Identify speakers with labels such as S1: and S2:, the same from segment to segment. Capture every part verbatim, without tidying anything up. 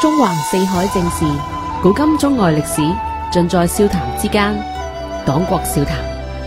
S1: 中橫四海正事，古今中外歷史，盡在笑談之間。廣國笑談。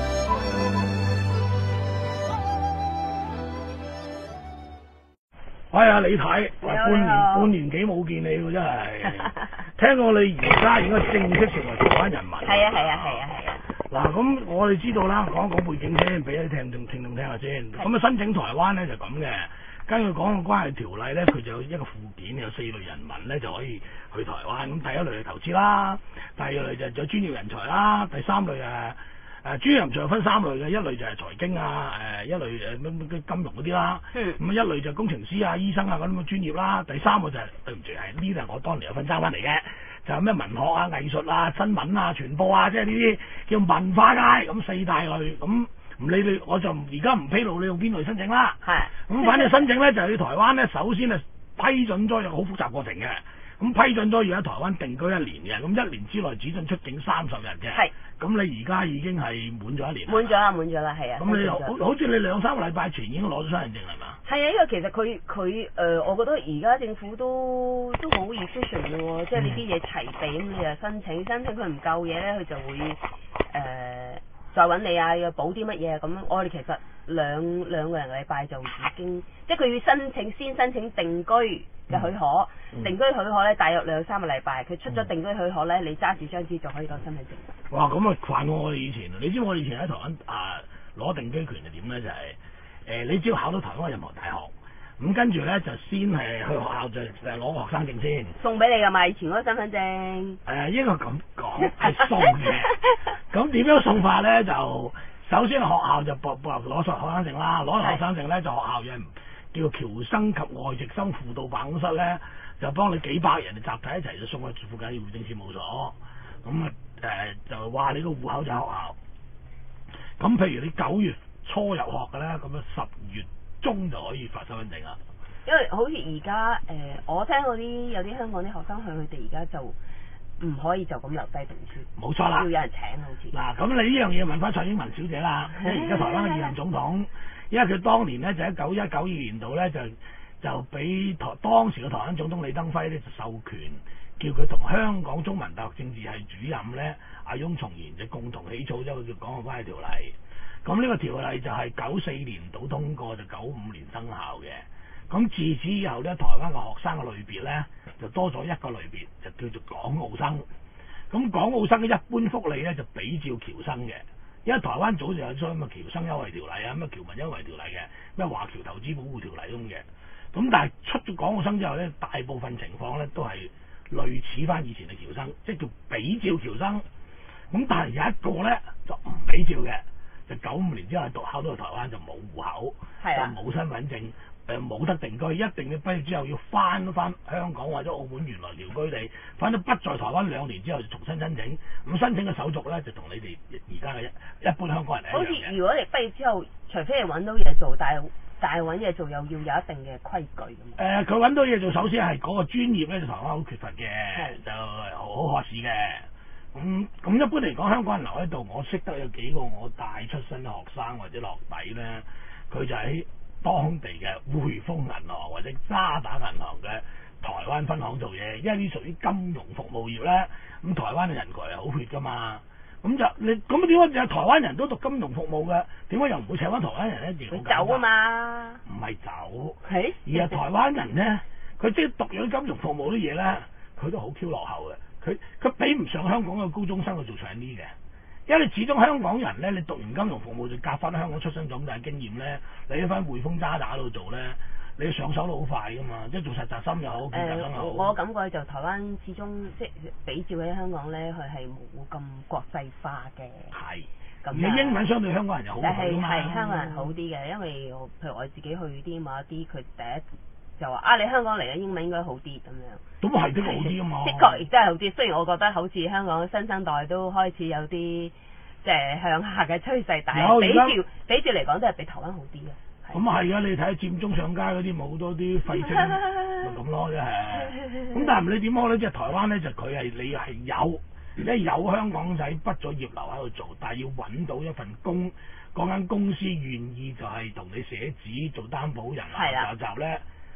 S2: 哎呀，李太，
S3: 你好
S2: 半年
S3: 你好
S2: 半年幾冇見你喎，真係。聽講你而家應該正式成為台灣人民。
S3: 係啊係啊係啊係啊。
S2: 嗱，咁我哋知道啦，講一講背景先，俾啲聽眾聽眾聽下先。咁啊，申請台灣咧就咁嘅。根據港澳關係條例咧，佢就有一個附件，有四類人民咧就可以去台灣。咁第一類係投資啦，第二類就有專業人才啦，第三類誒誒專業人才有分三類嘅，一類就係財經啊，誒一類誒乜乜金融嗰啲啦。嗯。咁啊一類就工程師啊、醫生啊嗰啲咁嘅專業啦。第三個就係、是、對唔住係呢啲係我當年有份爭翻嚟嘅，就係咩文學啊、藝術啊、新聞啊、傳播啊，即係呢啲叫文化界咁四大類咁。唔理你，我就而家唔披露你用邊類申請啦。係。咁反正申請咧就係去台灣咧，首先係批准咗有個好複雜過程嘅。咁批准咗要喺台灣定居一年嘅，咁一年之內只准出境三十日嘅。係。咁你而家已經係滿咗一年。滿咗啦，滿咗啦，係啊。咁你好好似你兩三個禮拜前已經攞咗身份證係嘛？
S3: 係啊，因為其實佢佢誒，我覺得而家政府都都好 efficient 嘅喎，即係你啲嘢齊備咁，你就申請，申請佢唔夠嘢咧，佢就會誒。呃再揾你啊，要補啲乜嘢咁？我哋其實兩兩個人禮拜就已經，即係佢要申請先申請定居嘅許可，嗯、定居許可咧大約兩三個禮拜，佢出咗定居許可咧，你揸住張紙就可以當身份證。
S2: 哇！咁啊快過我哋以前啊！你知我以前喺台灣啊攞定居權係點咧？就係、是、誒、呃、你只要考到台灣任何大學。咁跟住咧就先係去學校就誒攞個學生證先，送俾你㗎嘛，以前嗰個身份證。誒、呃、應該咁講係送嘅。咁點樣送法咧？就首先學校就撥撥攞學生證啦，攞學生證咧就學校有叫僑生及外籍生輔導辦公室咧，就幫你幾百人集體一齊就送去附近戶政事務所。咁啊誒就話你個戶口就學校。咁譬如你九月初入學嘅咧，咁啊十月中就可以發身份證啦。
S3: 因為好似而家誒，我聽嗰啲有啲香港啲學生去，佢哋而家就唔可以就咁留低讀書。冇錯啦，要有人請好似。嗱，咁你呢樣嘢問翻蔡英文小姐啦，即係而家台灣嘅現任總統，因為佢當年咧就喺九一九二年度咧就就俾台當時嘅台灣總統李登輝咧就授權，叫佢同香港中文大學政治系主任咧阿翁松賢就共同起草咗個叫《港澳關係條例》。咁呢個條例就係九四年度通過，就九五年生效嘅。咁自此以後咧，台灣嘅學生嘅類別咧就多咗一個類別，就叫做港澳生。咁港澳生嘅一般福利咧就比照僑生嘅，因為台灣早就有咗咁嘅僑生優惠條例啊，咩僑民優惠條例嘅，咩華僑投資保護條例咁嘅。咁但係出咗港澳生之後咧，大部分情況咧都係類似翻以前嘅僑生，即係叫比照僑生。咁但係有一個咧就唔比照嘅。就九五年之後讀考到台灣就冇戶口，就冇身份證，誒冇得定居，一定要畢業之後要翻翻香港或者澳門原來寮居地，反正不在台灣兩年之後就重新申請。咁申請嘅手續咧就同你哋而家嘅一一般香港人係一樣嘅。好似如果你畢業之後，除非係揾到嘢做，但係但係揾嘢做又要有一定嘅規矩咁。誒、呃，佢揾到嘢做，首先係嗰個專業咧就台灣好缺乏嘅，就好好學試嘅。咁咁、嗯、一般嚟講，香港人留喺度，我識得有幾個我帶出身嘅學生或者落底咧，佢就喺當地嘅匯豐銀行或者渣打銀行嘅台灣分行做嘢，因為呢屬於金融服務業咧。咁、嗯、台灣嘅人才係好缺噶嘛，咁就你咁點解有台灣人都讀金融服務嘅？點解又唔會請翻台灣人咧？佢走啊嘛，唔係走，係而係台灣人咧，佢即係讀咗金融服務啲嘢咧，佢都好 Q 落後嘅。佢佢比唔上香港嘅高中生去做長啲嘅，因為你始終香港人咧，你讀完金融服務就夾翻香港出身長大經驗咧，你喺翻匯豐渣打度做咧，你上手都好快噶嘛，即係做實習生又好，見習生又好。我感覺就台灣始終即係比照喺香港咧，佢係冇咁國際化嘅。係。咁你英文相對香港人又好啲㗎嘛。係係香港人好啲嘅，因為我譬如我自己去啲某一啲，佢第一就話啊，你香港嚟嘅英文應該好啲咁樣。咁係都好啲啊嘛。的確亦真係好啲，雖然我覺得好似香港新生代都開始有啲即係向下嘅趨勢，但係比照比照嚟講都係比台灣好啲嘅。咁啊係啊，你睇下佔中上街嗰啲冇好多啲廢青，咪咁咯，真係。咁但係你點講咧？即係台灣咧，就佢係你係有，而家有香港仔畢咗業留喺度做，但係要揾到一份工，嗰間公司願意就係同你寫紙做擔保人啊，就就咧。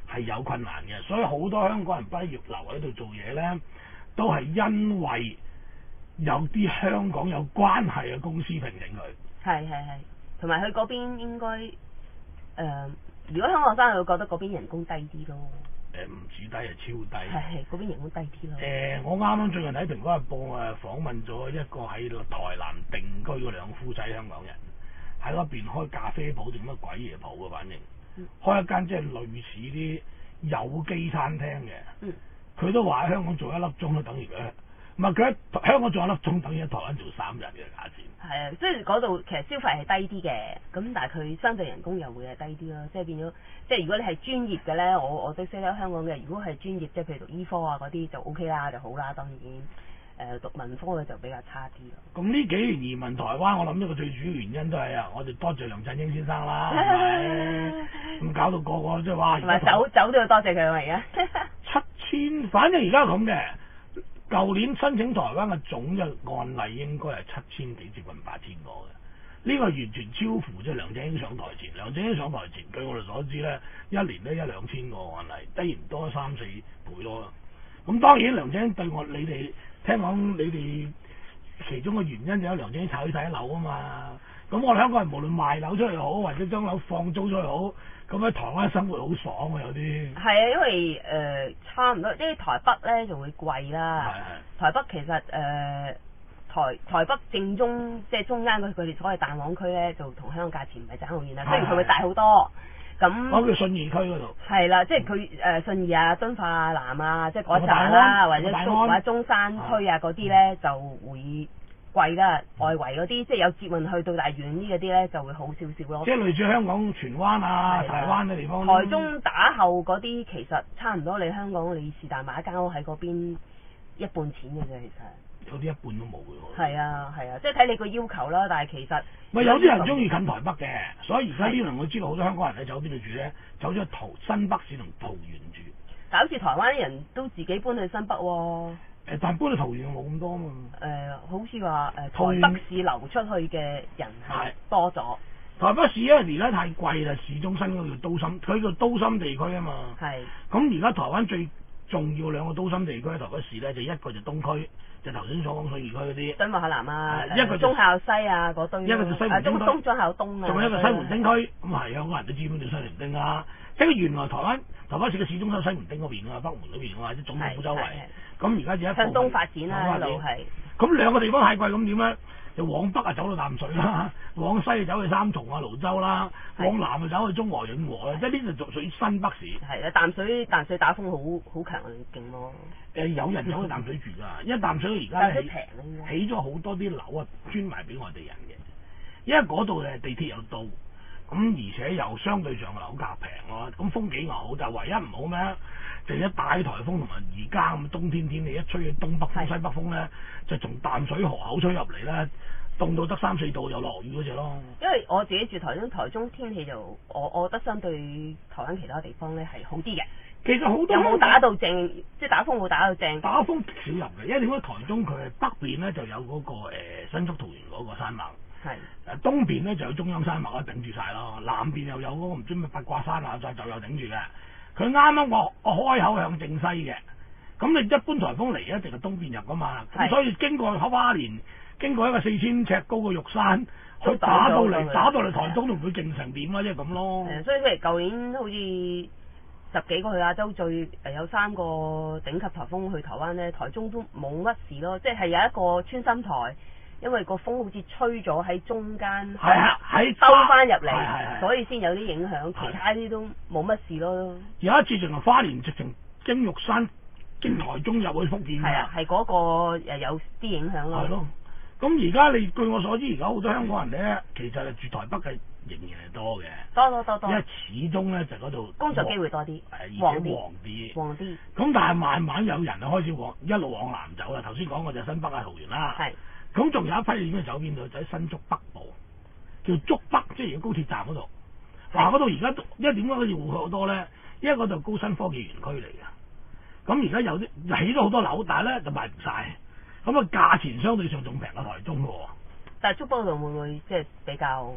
S2: 係有困難嘅，所以好多香港人畢業留喺度做嘢咧，都係因為有啲香港有關係嘅公司聘請佢。
S3: 係係係，同埋佢嗰邊應該誒、呃，如果香港學生，佢會覺得嗰邊人工低啲咯。
S2: 誒唔止低，係超低。
S3: 係係，嗰邊人工低啲咯。
S2: 誒、呃，我啱啱最近喺《蘋果日報》誒訪問咗一個喺台南定居嘅兩夫妻香港人，喺嗰邊開咖啡鋪定乜鬼嘢鋪嘅，反正、嗯、開一間即係類似啲有機餐廳嘅。佢、嗯、都話喺香港做一粒鐘都等於佢，唔係佢喺香港做一粒鐘等於喺台灣做三日嘅價錢。係
S3: 啊，即係嗰度其實消費係低啲嘅，咁但係佢相對人工又會係低啲咯，即係變咗，即係如果你係專業嘅咧，我我都識得香港嘅，如果係專業，即係譬如讀醫科啊嗰啲就 O K 啦，就好啦，當然。誒、呃、讀文科嘅就比較差啲咯。
S2: 咁呢幾年移民台灣，我諗一個最主要原因都係啊，我哋多謝梁振英先生啦，係咪？咁搞到個個即係話，
S3: 同埋走走都要多謝佢啊！而家
S2: 七千，反正而家咁嘅。舊年申請台灣嘅總嘅案例應該係七千幾接近八千個嘅，呢、這個完全超乎即係梁振英上台前。梁振英上台前，據我哋所知咧，一年都一兩千個案例，低唔多三四倍咯。咁當然梁振英對我你哋聽講，你哋其中嘅原因就有梁振英炒起晒樓啊嘛。咁我哋香港人無論賣樓出去好，或者將樓放租出去好，咁喺台灣生活好爽啊！有啲
S3: 係啊，因為誒、呃、差唔多，即係台北咧就會貴啦。台北其實誒、呃、台台北正中即係中間佢哋所謂蛋黃區咧，就同香港價錢唔係爭好遠啦。雖然佢會大好多。咁
S2: 我叫信義區嗰度。係
S3: 啦，即係佢誒信義啊、敦化啊、南啊，即係嗰站啦，或者中或者中山區啊嗰啲咧就會貴啦。外圍嗰啲即係有捷運去到大遠啲嗰啲咧就會好少少咯。
S2: 即係類似香港荃灣啊、台灣嘅地方。
S3: 台中打後嗰啲其實差唔多，你香港你是但買一間屋喺嗰邊一半錢嘅啫，其實。
S2: 有啲一半都冇嘅喎。
S3: 係啊係啊，即係睇你個要求啦。但係其實
S2: 咪有啲人中意近台北嘅，所以而家呢輪我知道好多香港人喺走邊度住咧，走咗去桃新北市同桃園住。
S3: 但好似台灣啲人都自己搬去新北喎、哦。
S2: 誒，但係搬去桃園冇咁多啊嘛。誒、
S3: 呃，好似話誒台北市流出去嘅人係多咗。
S2: 台北市因為而家太貴啦，市中心嗰個叫都心，佢叫都心地區啊嘛。係。咁而家台灣最重要兩個都心地區喺台北市咧，就一個就東區。就頭先所講信義區嗰啲，敦化南啊，一個忠孝西啊嗰堆，一個就西門町區，忠孝東啊，仲有一個西門町區，咁係有個人都知邊條西門町啊。即係原來台灣台北市嘅市中心西門町嗰邊啊，北門嗰邊啊，或者總統府周圍，咁而家就一向東發展啦，一路係。咁兩個地方太貴，咁點咧？就往北啊走到淡水啦，往西就走去三重啊、蘆洲啦，往南就走去中和、永和啦，即係呢度屬於新北市。係啊，淡水淡水打風好好強勁咯。誒、呃、有人走去淡水住㗎，因為淡水而家起起咗好多啲樓啊，專賣俾外地人嘅。因為嗰度誒地鐵又到，咁而且又相對上樓價平咯，咁風景又好，就唯一唔好咩？就一大颱風同埋而家咁冬天天氣一吹嘅東北風、西北風咧，就從淡水河口吹入嚟咧，凍到得三四度又落雨嗰隻咯。因為我自己住台中，台中天氣就我我覺得相對台灣其他地方咧係好啲嘅。其實好多有冇打到正，即係打風冇打到正。打風少入嘅，因為點解台中佢係北邊咧就有嗰、那個、呃、新竹桃園嗰個山脈，係誒東邊咧就有中央山脈啊頂住晒咯，南邊又有嗰個唔知咩八卦山啊，就就有頂住嘅。佢啱啱我我開口向正西嘅，咁你一般颱風嚟一定係東邊入噶嘛，咁所以經過花蓮，經過一個四千尺高嘅玉山，佢打到嚟打到嚟台中都唔會勁成點啦，即係咁咯。係，所以譬如舊年好似十幾個去亞洲最誒有三個頂級颱風去台灣咧，台中都冇乜事咯，即係有一個穿心台。因為個風好似吹咗喺中間，係啊，喺收翻入嚟，所以先有啲影響。其他啲都冇乜事咯。有一次仲係花蓮直情經玉山經台中入去福建。係啊，係嗰個誒有啲影響咯。係咯。咁而家你據我所知，而家好多香港人咧，其實係住台北嘅仍然係多嘅。多多多多。因為始終咧就嗰度工作機會多啲，而且旺啲。旺啲。咁但係慢慢有人就開始往一路往南走啦。頭先講過就新北啊、桃園啦。係。咁仲有一批已經走邊度？就喺新竹北部，叫竹北，即係而家高鐵站嗰度。嗱，嗰度而家因為點解好似戶口好多咧？因為嗰度高新科技園區嚟嘅。咁而家有啲起咗好多樓，但係咧就賣唔晒。咁啊價錢相對上仲平過台中嘅喎。但係竹北度會唔會即係比較？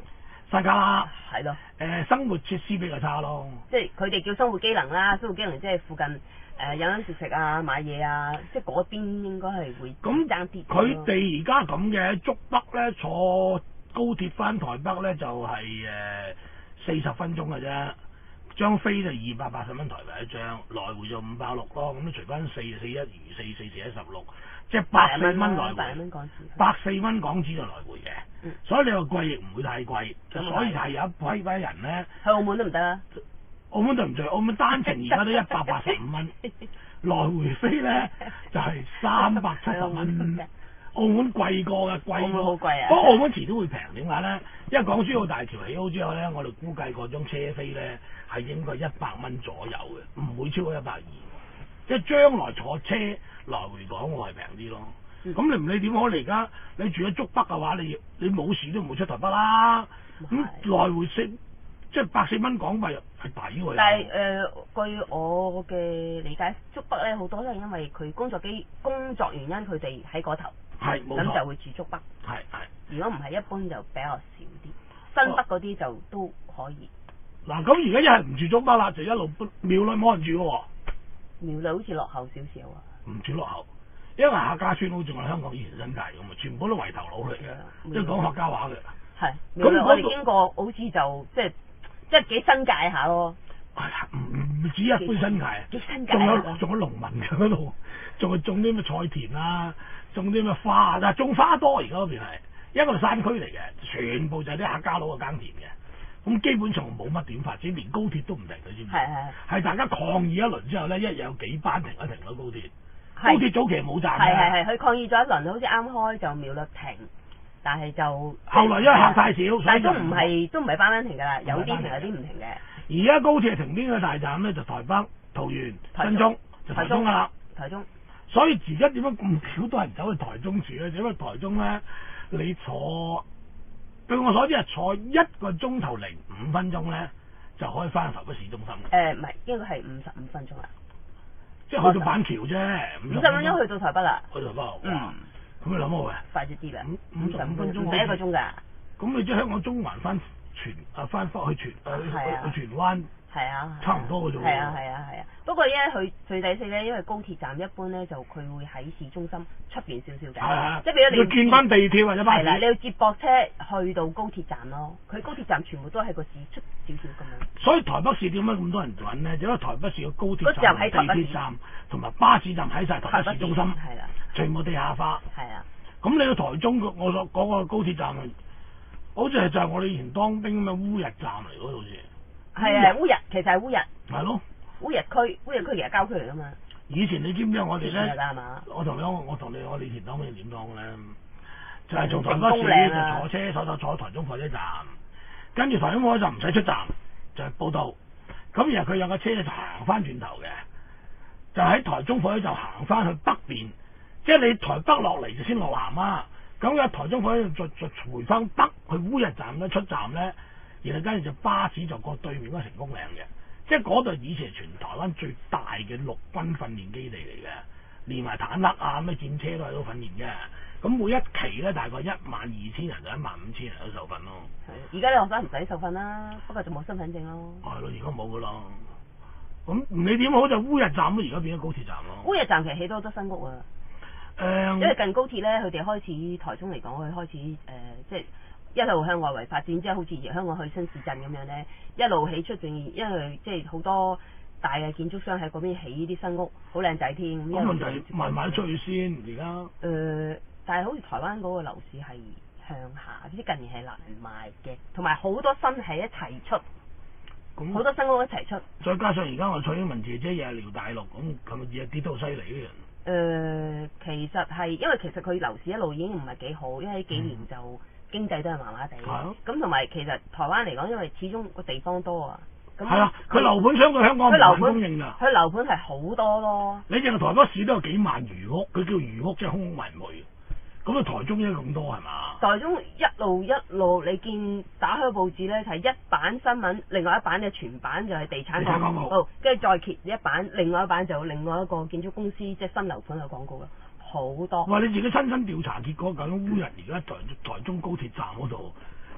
S2: 山卡拉。
S3: 係咯。
S2: 誒生活設施比較差咯。
S3: 即係佢哋叫生活機能啦，生活機能即係附近誒飲飲食食啊、買嘢啊，即係嗰邊應該係會咁爭啲。
S2: 佢哋而家咁嘅竹北咧，坐高鐵翻台北咧就係誒四十分鐘嘅啫。張飛就二百八十蚊台幣一張，來回就五百六咯，咁都除翻四四一餘四四四一十六，即係百四蚊來回，百四蚊港紙就來回嘅，嗯、所以你話貴亦唔會太貴，嗯、所以係有一批批人咧，
S3: 去澳門都唔得啦，
S2: 澳門對唔住，澳門單程而家都一百八十五蚊，來回飛咧就係三百七十蚊。澳門貴過嘅，貴過。澳門好貴啊！不過澳門遲都會平，點解咧？因為港珠澳大橋起好之後咧，我哋估計嗰張車飛咧係應該一百蚊左右嘅，唔會超過一百二。即係將來坐車來回港，我係平啲咯。咁、嗯、你唔理點好，你而家你住喺竹北嘅話，你你冇事都唔會出台北啦。咁來回四即係百四蚊港幣係抵喎。但係誒、呃，據我嘅理解，竹北咧好多都係因為佢工作機工作原因，佢哋喺嗰頭。係，咁就會住竹北。係係。如果唔係，一般就比較少啲。新北嗰啲就都可以。嗱，咁而家一係唔住竹北啦，就一路廟裏冇人住嘅喎。廟裏好似落後少少啊。唔算落後，因為客家村好似我哋香港以前新界咁啊，全部都圍頭佬嚟嘅，即係講客家話嘅。係。咁我哋經過好似就即係即係幾新界下咯。係啊，唔唔止一般新界啊，仲有仲有農民嘅嗰度，仲係種啲咩菜田啊。種啲咩花啊？但係種花多，而家嗰邊係一個山區嚟嘅，全部就係啲客家佬嘅耕田嘅。咁基本上冇乜點發展，連高鐵都唔停，你知唔知？係係係大家抗議一輪之後咧，一日有幾班停一停咯高鐵。高鐵早期冇站嘅。係係係，佢抗議咗一輪，好似啱開就苗栗停，但係就後來因為客太少，但係都唔係都唔係班班停㗎啦，有啲停有啲唔停嘅。而家高鐵停邊個大站咧？就台北、桃園、新中，就台中㗎啦。台中。所以而家點解咁少多人走去台中住咧？因為台中咧，你坐據我所知係坐一個鐘頭零五分鐘咧，就可以翻台北市中心。誒唔係，應該係五十五分鐘啦。即係去到板橋啫，五十分鐘去到台北啦。去台北啊！嗯，咁你諗下喂，快咗啲啦，五十五分鐘，唔係一個鐘㗎。咁你即係香港中環翻荃啊，翻返去荃誒去荃灣。係啊，差唔多嘅啫喎。係啊係啊係啊，不過咧佢最抵死咧，因為高鐵站一般咧就佢會喺市中心出邊少少嘅。係啊，即係俾咗你要見翻地鐵或者巴士。係啦，你要接駁車去到高鐵站咯。佢高鐵站全部都喺個市出少少咁樣。所以台北市點解咁多人揾咧？因為台北市嘅高鐵站、地鐵站同埋巴士站喺晒台北市中心。係啦。全部地下化。係啊。咁你去台中我所講個高鐵站，好似係就係我哋以前當兵咁嘅烏日站嚟嗰度好似。係啊，烏日其實係烏日。係咯。烏日區，烏日區其實郊區嚟噶嘛。以前你知唔知我哋咧？我同你講，我同你我以前當兵點當咧？就係從台北市就坐車，坐坐坐台中火車站，跟住台中火車站唔使出站，就係報到。咁然後佢有個車就行翻轉頭嘅，就喺台中火車站行翻去北邊，即係你台北落嚟就先落南啊。咁有台中火車站再再回翻北去烏日站咧出站咧。然後跟住就巴士就過對面嗰個成功嶺嘅，即係嗰度以前係全台灣最大嘅陸軍訓練基地嚟嘅，連埋坦克啊咩戰車都喺度訓練嘅。咁每一期咧大概一萬二千人到一萬五千人都受訓咯。係，而家啲學生唔使受訓啦，不過就冇身份證咯。係咯，而家冇噶啦。咁你點好就烏日站咯，而家變咗高鐵站咯。烏日站其實起多好多新屋啊。誒、嗯，因為近高鐵咧，佢哋開始台中嚟講，佢開始誒、呃、即係。一路向外圍發展，即係好似香港去新市鎮咁樣咧，一路起出仲因為即係好多大嘅建築商喺嗰邊起呢啲新屋，好靚仔添。咁問題慢慢出去先，而家。誒、呃，但係好似台灣嗰個樓市係向下，即係近年係難賣嘅，同埋好多新係一齊出，好、嗯、多新屋一齊出。再加上而家我蔡英文姐姐又係撩大陸，咁咁日跌到犀利嘅人。誒、呃，其實係因為其實佢樓市一路已經唔係幾好，因為幾年就。嗯經濟都係麻麻地，咁同埋其實台灣嚟講，因為始終個地方多啊，咁係啊，佢樓盤相對香港唔係供應㗎，佢樓盤係好多咯。你淨係台北市都有幾萬餘屋，佢叫餘屋即係空空埋埋，咁啊台中應該咁多係嘛？台中一路一路，你見打開報紙咧，係一版新聞，另外一版嘅全版就係地產廣告，跟住再揭一版，另外一版就有另外一個建築公司即係新樓盤嘅廣告啦。好多。哇！你自己親身調查結果，究竟烏日而家台台中高鐵站嗰度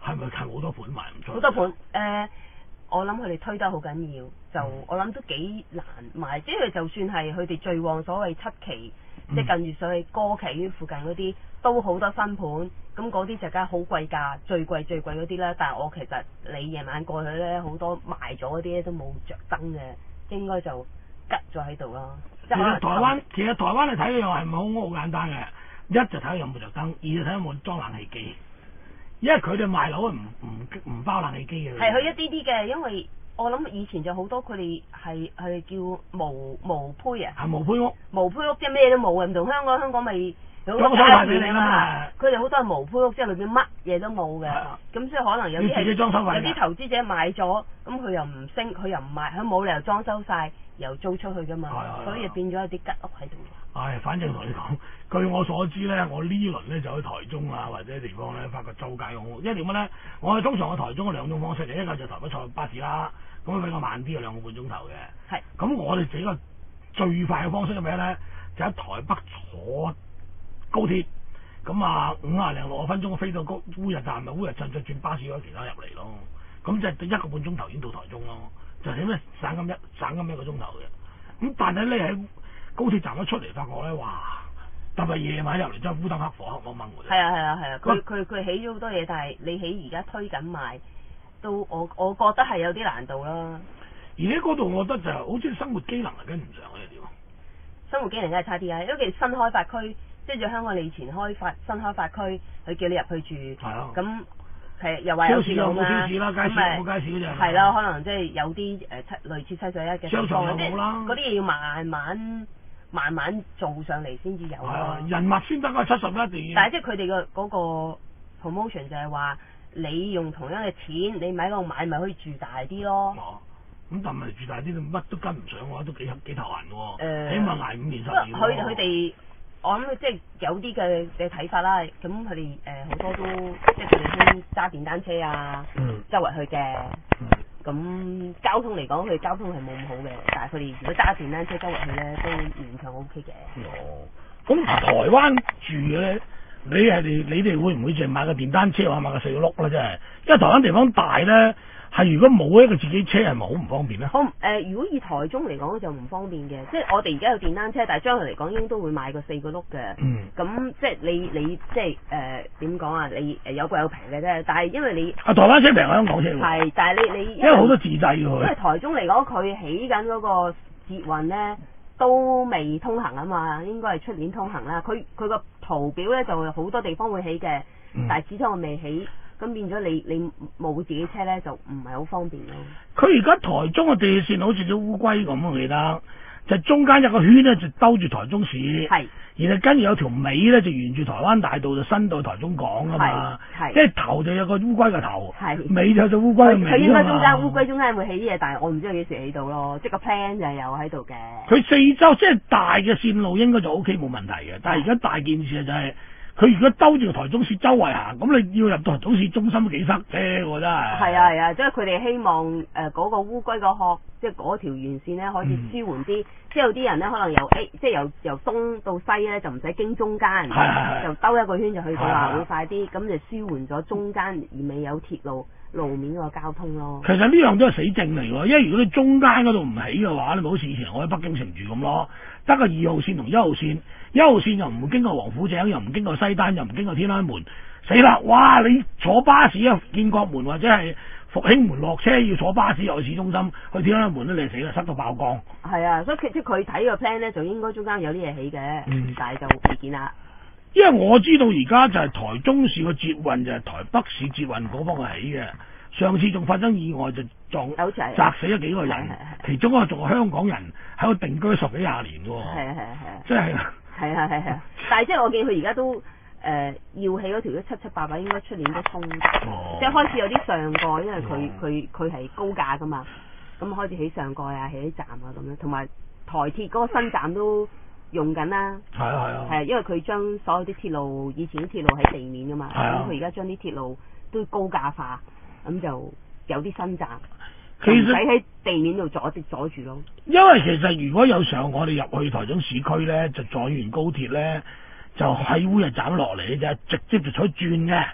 S2: 係咪係好多盤賣唔出？
S3: 好多盤誒、呃，我諗佢哋推得好緊要，就、嗯、我諗都幾難賣。即係就算係佢哋最旺所謂七期，嗯、即係近住所謂歌劇院附近嗰啲，都好多新盤。咁嗰啲就梗係好貴價，最貴最貴嗰啲啦。但係我其實你夜晚過去咧，好多賣咗嗰啲咧都冇着燈嘅，應該就吉咗喺度咯。
S2: 其實台灣，其實台灣你睇嘅係咪好好簡單嘅？一就睇下有冇着燈，二就睇下有冇裝冷氣機。因為佢哋賣樓係唔唔唔包冷氣機嘅。係佢一啲啲嘅，因為我諗以前就好多佢哋係係叫無無胚啊。係無胚屋。無胚屋即係咩都冇嘅，唔同香港，香港咪有好多家具啊嘛。佢哋好多係無胚屋，即係裏邊乜嘢都冇嘅。咁所以可能有啲係有啲投資者買咗，咁佢又唔升，佢又唔賣，佢冇理由裝修晒又租出去噶嘛。所以就變咗有啲吉屋喺度。唉，反正同你講，據我所知咧，我呢輪咧就去台中啊或者地方咧，發覺周街好，因為點解咧？我哋通常去台中有兩種方式嚟，一個就台北坐巴士啦，咁比較慢啲，有兩個半鐘頭嘅。係。咁我哋自己個最快嘅方式係咩咧？就喺台北坐高鐵，咁啊五廿零六個分鐘飛到高烏日站，咪烏日站再轉巴士咗其他入嚟咯。咁就一個半鐘頭已經到台中咯，就係咩省咁一省咁一個鐘頭嘅。咁但係咧喺高鐵站一出嚟，發覺咧，哇！特別夜晚入嚟真係烏燈黑火，黑掹掹嘅。係啊係啊係啊！佢佢佢起咗好多嘢，但係你起而家推緊賣，都我我覺得係有啲難度啦。而喺嗰度，我覺得就係好似生活機能係跟唔上嘅點。生活機能梗係差啲啊！因為新開發區，即係在香港你以前開發新開發區，佢叫你入去住。係啊。咁係又話有市有冇超市啦，街市有冇街市嗰隻。係啦，可能即係有啲誒七類似七十一嘅地方嗰啲，嗰啲嘢要慢慢。慢慢做上嚟先至有咯，人物先得啊，七十一定。但係即係佢哋嘅嗰個 promotion 就係話，你用同樣嘅錢，你咪喺度買咪可以住大啲咯。哦，咁但係住大啲，乜都跟唔上嘅話，都幾幾頭痕嘅喎。誒、呃，起碼捱五年十年。佢佢哋，我諗即係有啲嘅嘅睇法啦。咁佢哋誒好多都即係佢哋先揸電單車啊，嗯、周圍去嘅。嗯咁交通嚟講，佢哋交通係冇咁好嘅，但係佢哋如果揸電單車周圍去咧，都勉強 O K 嘅。哦，咁台灣住嘅咧，你係你你哋會唔會淨係買個電單車或者買個四碌咧？真係，因為台灣地方大咧，係如果冇一個自己車係咪好唔方便咧？好誒、呃，如果以台中嚟講就唔方便嘅，即係我哋而家有電單車，但係將來嚟講應該都會買個四個轆嘅。嗯。咁即係你你即係誒點講啊？你誒有貴有平嘅啫，但係因為你啊台灣車平香港車喎。係，但係你你因為好多自製嘅喎。因為台中嚟講，佢起緊嗰個捷運咧都未通行啊嘛，應該係出年通行啦。佢佢個圖表咧就好多地方會起嘅，嗯、但係始終我未起。咁變咗你你冇自己車咧，就唔係好方便咯。佢而家台中嘅地鐵線好似隻烏龜咁，我記得就中間有個圈咧，就兜住台中市。係。然後跟住有條尾咧，就沿住台灣大道就伸到台中港啊嘛。係。即係頭就有個烏龜嘅頭。係。尾就有隻烏龜嘅尾。佢應該中間烏龜中間會起啲嘢，但係我唔知佢幾時起到咯。即係個 plan 就係有喺度嘅。佢四周即係大嘅線路應該就 O K 冇問題嘅，但係而家大件事就係、是。佢如果兜住個台中市周圍行，咁你要入到台中市中心都幾塞啫，我真係。係啊係啊，即係佢哋希望誒嗰、呃那個烏龜個殼，即係嗰條沿線咧可以舒緩啲。嗯、即係有啲人咧可能由 A，即係由由東到西咧就唔使經中間，就兜一個圈就去到啦，會快啲，咁就舒緩咗中間而未有鐵路路面個交通咯。其實呢樣都係死症嚟喎，因為如果你中間嗰度唔起嘅話，你咪好似以前我喺北京城住咁咯，得個二號線同一號線。一號線又唔會經過王府井，又唔經過西單，又唔經過天安門，死啦！哇！你坐巴士啊，建國門或者係復興門落車要坐巴士入去市中心，去天安門咧，你死啦，塞到爆光。係啊，所以即係佢睇個 plan 咧，就應該中間有啲嘢起嘅，嗯、但係就未見啦。因為我知道而家就係台中市個捷運就係台北市捷運嗰方係起嘅，上次仲發生意外就撞砸死咗幾個人，其中一個仲係香港人喺度定居十幾廿年喎。係啊係啊係啊，即係。係啊係啊，但係即係我見佢而家都誒、呃、要起嗰條都七七八八，應該出年都通，哦、即係開始有啲上蓋，因為佢佢佢係高架噶嘛，咁開始起上蓋啊，起啲站啊咁樣，同埋台鐵嗰個新站都用緊啦。係啊係啊，係啊，因為佢將所有啲鐵路以前啲鐵路喺地面噶嘛，咁佢而家將啲鐵路都高架化，咁就有啲新站。其實喺地面度阻阻住咯。因為其實如果有時候我哋入去台中市區咧，就坐完高鐵咧，就喺烏日站落嚟嘅啫，直接就採轉嘅。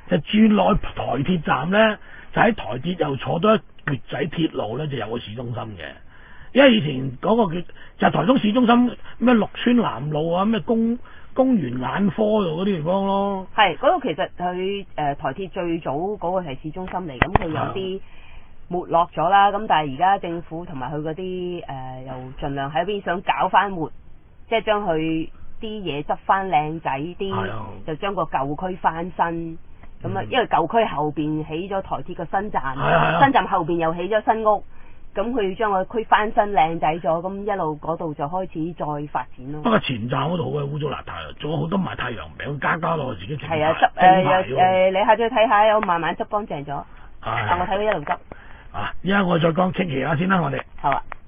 S2: 就轉落台鐵站咧，就喺台鐵又坐多一橛仔鐵路咧，就有個市中心嘅。因為以前嗰個叫就係、台中市中心咩綠村南路啊，咩公公園眼科度嗰啲地方咯。
S3: 係嗰度其實佢誒、呃、台鐵最早嗰個係市中心嚟，咁佢有啲沒落咗啦。咁但係而家政府同埋佢嗰啲誒又盡量喺邊想搞翻活，即係將佢啲嘢執翻靚仔啲，就將個舊區翻新。咁啊、嗯，因為舊區後邊起咗台鐵個新站，新站後邊又起咗新屋。咁佢要將個區翻新靚仔咗，咁一路嗰度就開始再發展咯。不過
S2: 前站嗰度好鬼污糟邋遢啊，做咗好多賣太陽餅，加加落自己整。
S3: 係啊，執誒誒，你下次去睇下，有慢慢執乾淨咗。
S2: 係。
S3: 但我睇到一路執。
S2: 啊，依家我再講清期下先啦，我哋。
S3: 好啊。